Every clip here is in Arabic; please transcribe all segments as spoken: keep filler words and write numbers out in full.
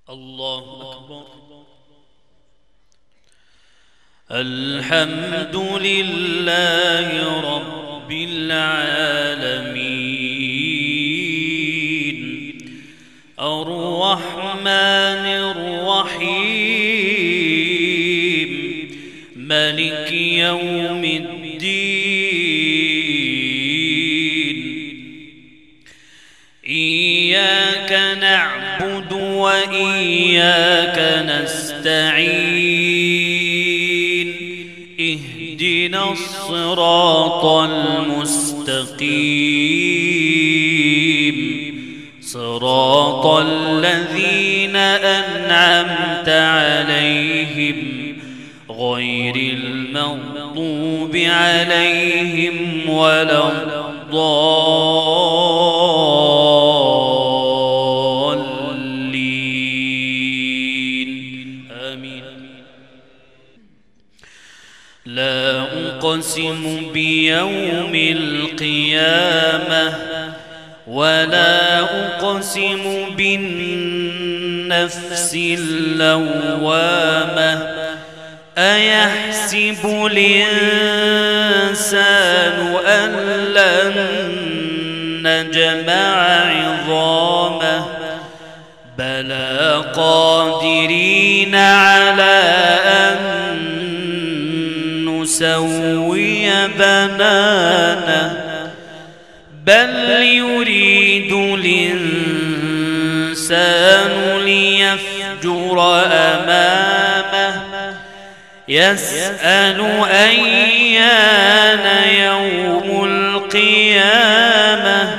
الله أكبر. الحمد لله رب العالمين الرحمن الرحيم مالك يوم الدين. إياك نعبد وإياك نستعين. اهدنا الصراط المستقيم صراط الذين أنعمت عليهم غير المغضوب عليهم ولا الضالين. آمين. لا أقسم بيوم القيامة ولا أقسم بالنفس اللوامة. أيحسب الإنسان أن لن نجمع عظامه بلى قادرين على أن نسوي بنانه بل يريد الإنسان ليفجر أمامه يسأل أيان يوم القيامة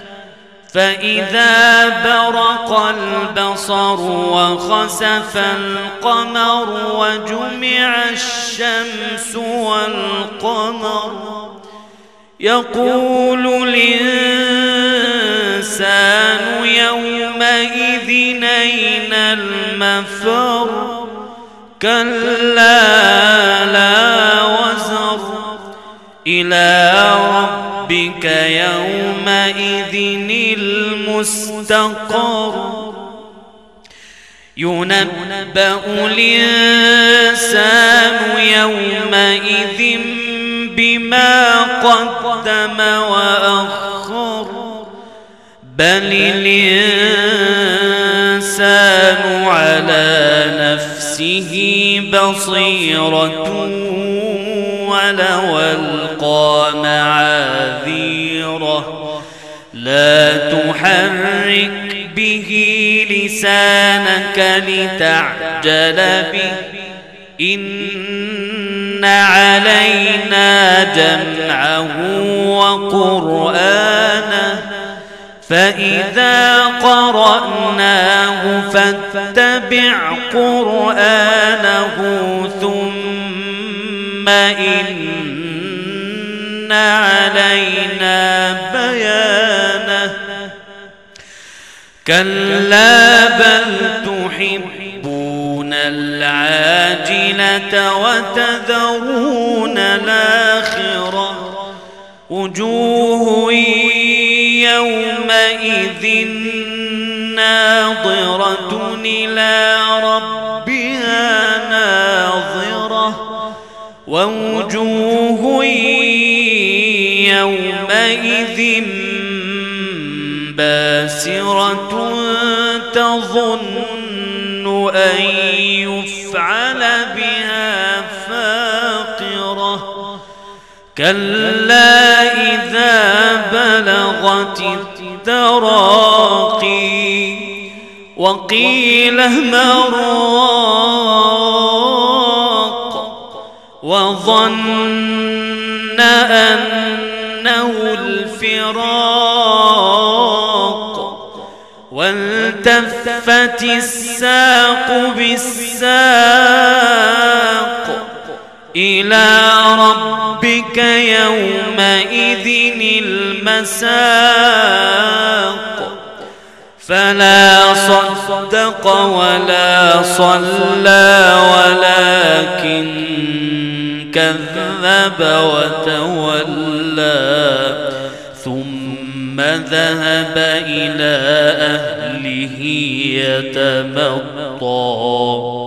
فإذا برق البصر وخسف القمر وجمع الشمس والقمر يقول الإنسان يومئذ أين المفر كلا لا وزر إلى ربك يومئذ المستقر. ينبأ الإنسان يومئذ بما قدم وأخر بل الإنسان على نفسه بصيرة ولو ألقى معاذيره لا تحرك به لسانك لتعجل به إن علينا جمعه وقرآنه فإذا قرأناه فاتبع قرآنه ثم إن علينا بيانه كلا بل تحبون العاجلة وتذرون الآخرة وجوه يومئذ ناظرة إلى ربها ناظرة ووجوه يومئذ باسرة تظن أن يفعل بها فاقرة كلا إذا بلغت التراقي وقيل مراق وظن أنه الفراق والتفت الساق بالساق إلى ربك يومئذ المساق فلا صدق ولا صلى ولكن كذب وتولى ثم ثم ذهب إلى أهله يتمطى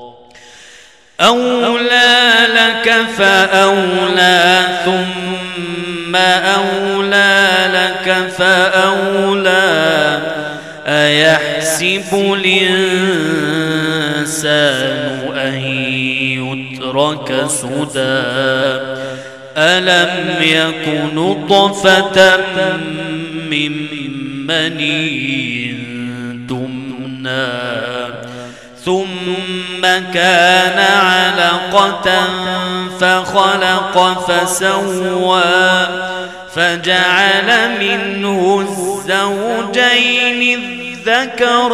أولى لك فأولى ثم أولى لك فأولى أيحسب الإنسان أن يترك سدى ألم يك نطفة من مني تمنى ثم كان علقة فخلق فسوى فجعل منه الزوجين الذكر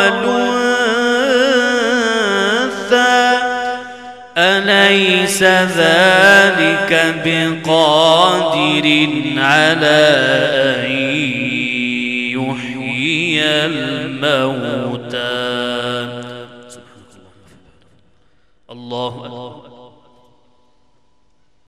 والأنثى أليس ذلك بقادر على أن يحيي الموتى الله أكبر.